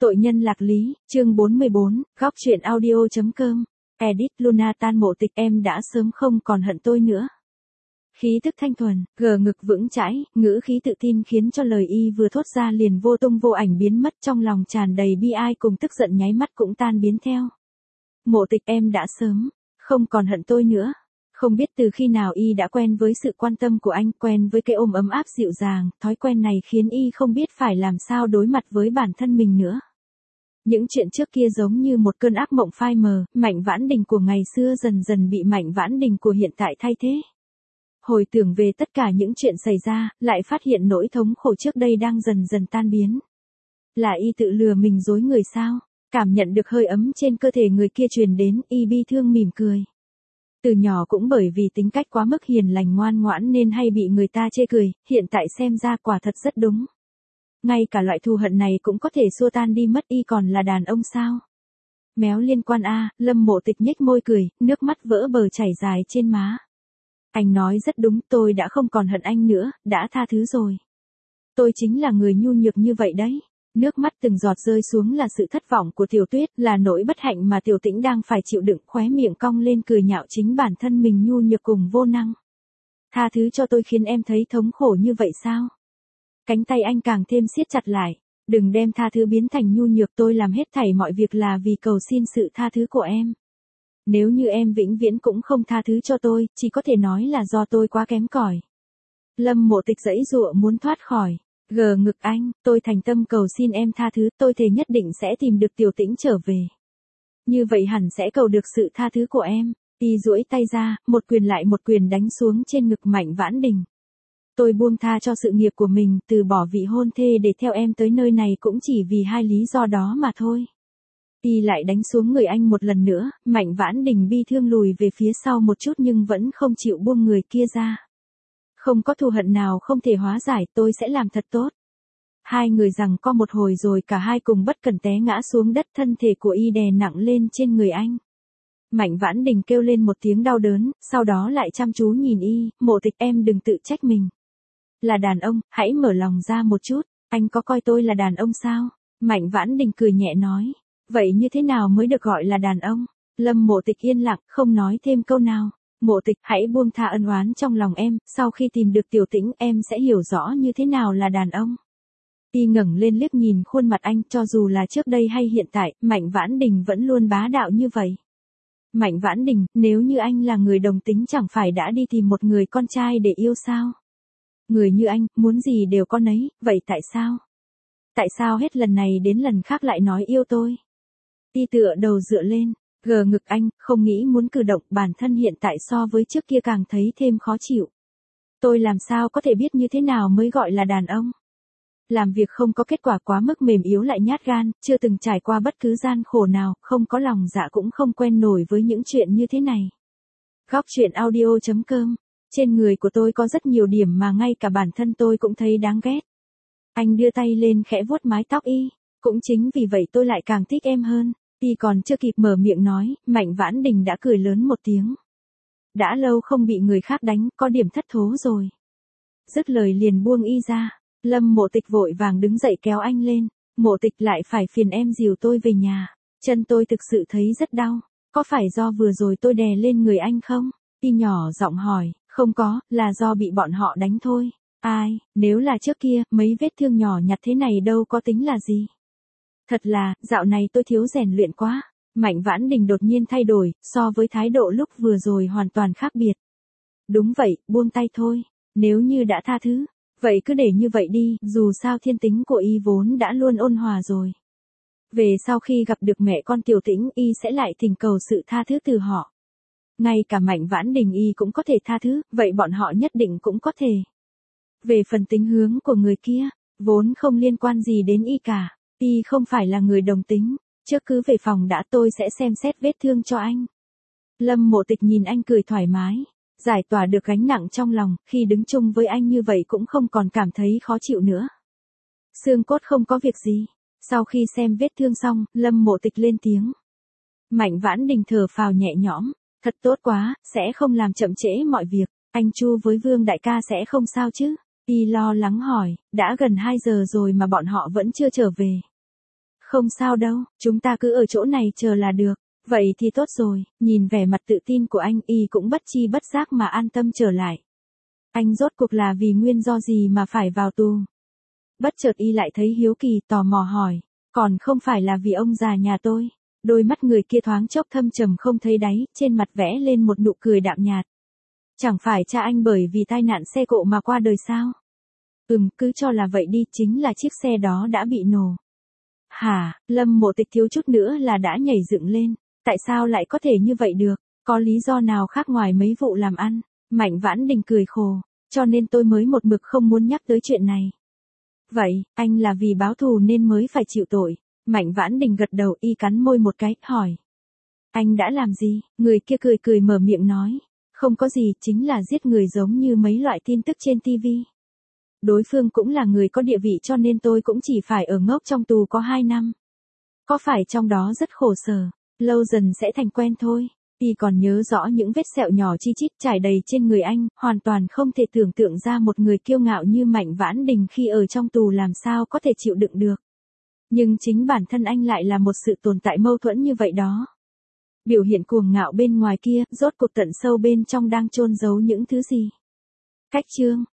Tội nhân lạc lý, chương 44, góc truyện audio.com. Edit Luna tan Mộ Tịch, em đã sớm không còn hận tôi nữa. Khí tức thanh thuần, gờ ngực vững chãi, ngữ khí tự tin khiến cho lời y vừa thốt ra liền vô tung vô ảnh biến mất, trong lòng tràn đầy bi ai cùng tức giận nháy mắt cũng tan biến theo. Mộ Tịch, em đã sớm không còn hận tôi nữa. Không biết từ khi nào y đã quen với sự quan tâm của anh, quen với cái ôm ấm áp dịu dàng, thói quen này khiến y không biết phải làm sao đối mặt với bản thân mình nữa. Những chuyện trước kia giống như một cơn ác mộng phai mờ, Mạnh Vãn Đình của ngày xưa dần dần bị Mạnh Vãn Đình của hiện tại thay thế. Hồi tưởng về tất cả những chuyện xảy ra, lại phát hiện nỗi thống khổ trước đây đang dần dần tan biến. Là y tự lừa mình dối người sao? Cảm nhận được hơi ấm trên cơ thể người kia truyền đến, y bi thương mỉm cười. Từ nhỏ cũng bởi vì tính cách quá mức hiền lành ngoan ngoãn nên hay bị người ta chê cười, hiện tại xem ra quả thật rất đúng. Ngay cả loại thù hận này cũng có thể xua tan đi mất, y còn là đàn ông sao? Méo liên quan a, Lâm Mộ Tịch nhếch môi cười, nước mắt vỡ bờ chảy dài trên má. Anh nói rất đúng, tôi đã không còn hận anh nữa, đã tha thứ rồi. Tôi chính là người nhu nhược như vậy đấy. Nước mắt từng giọt rơi xuống là sự thất vọng của Tiểu Tuyết, là nỗi bất hạnh mà Tiểu Tĩnh đang phải chịu đựng, khóe miệng cong lên cười nhạo chính bản thân mình nhu nhược cùng vô năng. Tha thứ cho tôi khiến em thấy thống khổ như vậy sao? Cánh tay anh càng thêm siết chặt lại. Đừng đem tha thứ biến thành nhu nhược, tôi làm hết thảy mọi việc là vì cầu xin sự tha thứ của em. Nếu như em vĩnh viễn cũng không tha thứ cho tôi, chỉ có thể nói là do tôi quá kém cỏi. Lâm Mộ Tịch giãy giụa muốn thoát khỏi. Gờ ngực anh, tôi thành tâm cầu xin em tha thứ, tôi thề nhất định sẽ tìm được Tiểu Tĩnh trở về. Như vậy hẳn sẽ cầu được sự tha thứ của em. Y duỗi tay ra, một quyền lại một quyền đánh xuống trên ngực Mạnh Vãn Đình. Tôi buông tha cho sự nghiệp của mình, từ bỏ vị hôn thê để theo em tới nơi này cũng chỉ vì hai lý do đó mà thôi. Y lại đánh xuống người anh một lần nữa, Mạnh Vãn Đình bi thương lùi về phía sau một chút nhưng vẫn không chịu buông người kia ra. Không có thù hận nào không thể hóa giải, tôi sẽ làm thật tốt. Hai người giằng co một hồi rồi cả hai cùng bất cẩn té ngã xuống đất, thân thể của y đè nặng lên trên người anh. Mạnh Vãn Đình kêu lên một tiếng đau đớn, sau đó lại chăm chú nhìn y, Mộ Tịch, em đừng tự trách mình. Là đàn ông, hãy mở lòng ra một chút, anh có coi tôi là đàn ông sao? Mạnh Vãn Đình cười nhẹ nói, vậy như thế nào mới được gọi là đàn ông? Lâm Mộ Tịch yên lặng, không nói thêm câu nào. Mộ Tịch, hãy buông tha ân oán trong lòng em, sau khi tìm được Tiểu Tĩnh em sẽ hiểu rõ như thế nào là đàn ông. Y ngẩng lên liếc nhìn khuôn mặt anh, cho dù là trước đây hay hiện tại, Mạnh Vãn Đình vẫn luôn bá đạo như vậy. Mạnh Vãn Đình, nếu như anh là người đồng tính chẳng phải đã đi tìm một người con trai để yêu sao? Người như anh, muốn gì đều có nấy, vậy tại sao? Tại sao hết lần này đến lần khác lại nói yêu tôi? Y tựa đầu dựa lên, gờ ngực anh, không nghĩ muốn cử động, bản thân hiện tại so với trước kia càng thấy thêm khó chịu. Tôi làm sao có thể biết như thế nào mới gọi là đàn ông? Làm việc không có kết quả, quá mức mềm yếu lại nhát gan, chưa từng trải qua bất cứ gian khổ nào, không có lòng dạ cũng không quen nổi với những chuyện như thế này. Góc truyện audio.com. Trên người của tôi có rất nhiều điểm mà ngay cả bản thân tôi cũng thấy đáng ghét. Anh đưa tay lên khẽ vuốt mái tóc y. Cũng chính vì vậy tôi lại càng thích em hơn. Y còn chưa kịp mở miệng nói, Mạnh Vãn Đình đã cười lớn một tiếng. Đã lâu không bị người khác đánh, có điểm thất thố rồi. Dứt lời liền buông y ra. Lâm Mộ Tịch vội vàng đứng dậy kéo anh lên. Mộ Tịch, lại phải phiền em dìu tôi về nhà. Chân tôi thực sự thấy rất đau. Có phải do vừa rồi tôi đè lên người anh không? Y nhỏ giọng hỏi. Không có, là do bị bọn họ đánh thôi. Ai, nếu là trước kia, mấy vết thương nhỏ nhặt thế này đâu có tính là gì. Thật là, dạo này tôi thiếu rèn luyện quá. Mạnh Vãn Đình đột nhiên thay đổi, so với thái độ lúc vừa rồi hoàn toàn khác biệt. Đúng vậy, buông tay thôi. Nếu như đã tha thứ, vậy cứ để như vậy đi, dù sao thiên tính của y vốn đã luôn ôn hòa rồi. Về sau khi gặp được mẹ con Tiểu Tĩnh, y sẽ lại thỉnh cầu sự tha thứ từ họ. Ngay cả Mạnh Vãn Đình y cũng có thể tha thứ, vậy bọn họ nhất định cũng có thể. Về phần tính hướng của người kia, vốn không liên quan gì đến y cả. Y không phải là người đồng tính. Trước cứ về phòng đã, tôi sẽ xem xét vết thương cho anh. Lâm Mộ Tịch nhìn anh cười thoải mái. Giải tỏa được gánh nặng trong lòng, khi đứng chung với anh như vậy cũng không còn cảm thấy khó chịu nữa. Xương cốt không có việc gì. Sau khi xem vết thương xong, Lâm Mộ Tịch lên tiếng. Mạnh Vãn Đình thở phào nhẹ nhõm. Thật tốt quá, sẽ không làm chậm trễ mọi việc. Anh Chu với Vương đại ca sẽ không sao chứ? Y lo lắng hỏi, đã gần 2 giờ rồi mà bọn họ vẫn chưa trở về. Không sao đâu, chúng ta cứ ở chỗ này chờ là được. Vậy thì tốt rồi, nhìn vẻ mặt tự tin của anh y cũng bất chi bất giác mà an tâm trở lại. Anh rốt cuộc là vì nguyên do gì mà phải vào tù? Bất chợt y lại thấy hiếu kỳ tò mò hỏi, còn không phải là vì ông già nhà tôi. Đôi mắt người kia thoáng chốc thâm trầm không thấy đáy, trên mặt vẽ lên một nụ cười đạm nhạt. Chẳng phải cha anh bởi vì tai nạn xe cộ mà qua đời sao? Cứ cho là vậy đi, chính là chiếc xe đó đã bị nổ. Hả, Lâm Mộ Tịch thiếu chút nữa là đã nhảy dựng lên. Tại sao lại có thể như vậy được? Có lý do nào khác ngoài mấy vụ làm ăn? Mạnh Vãn Đình cười khổ, cho nên tôi mới một mực không muốn nhắc tới chuyện này. Vậy, anh là vì báo thù nên mới phải chịu tội. Mạnh Vãn Đình gật đầu, y cắn môi một cái, hỏi. Anh đã làm gì? Người kia cười cười mở miệng nói. Không có gì, chính là giết người giống như mấy loại tin tức trên TV. Đối phương cũng là người có địa vị cho nên tôi cũng chỉ phải ở ngốc trong tù có 2 năm. Có phải trong đó rất khổ sở, lâu dần sẽ thành quen thôi. Y còn nhớ rõ những vết sẹo nhỏ chi chít trải đầy trên người anh, hoàn toàn không thể tưởng tượng ra một người kiêu ngạo như Mạnh Vãn Đình khi ở trong tù làm sao có thể chịu đựng được. Nhưng chính bản thân anh lại là một sự tồn tại mâu thuẫn như vậy đó. Biểu hiện cuồng ngạo bên ngoài kia, rốt cuộc tận sâu bên trong đang chôn giấu những thứ gì? Cách chương